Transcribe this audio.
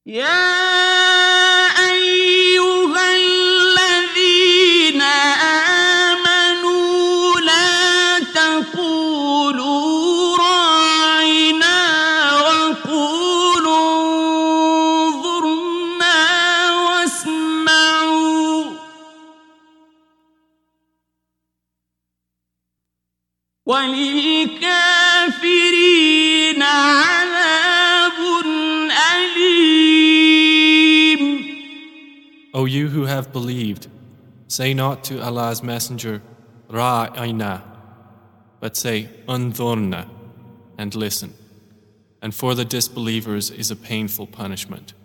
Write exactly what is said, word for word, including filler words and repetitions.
يا أيها الذين آمنوا لا تقولوا راعنا وقولوا انظرنا واسمعوا وللكافرين عذاب أليم. O you who have believed, say not to Allah's Messenger, Ra'ayna, but say, Unzurna, and listen. And for the disbelievers is a painful punishment.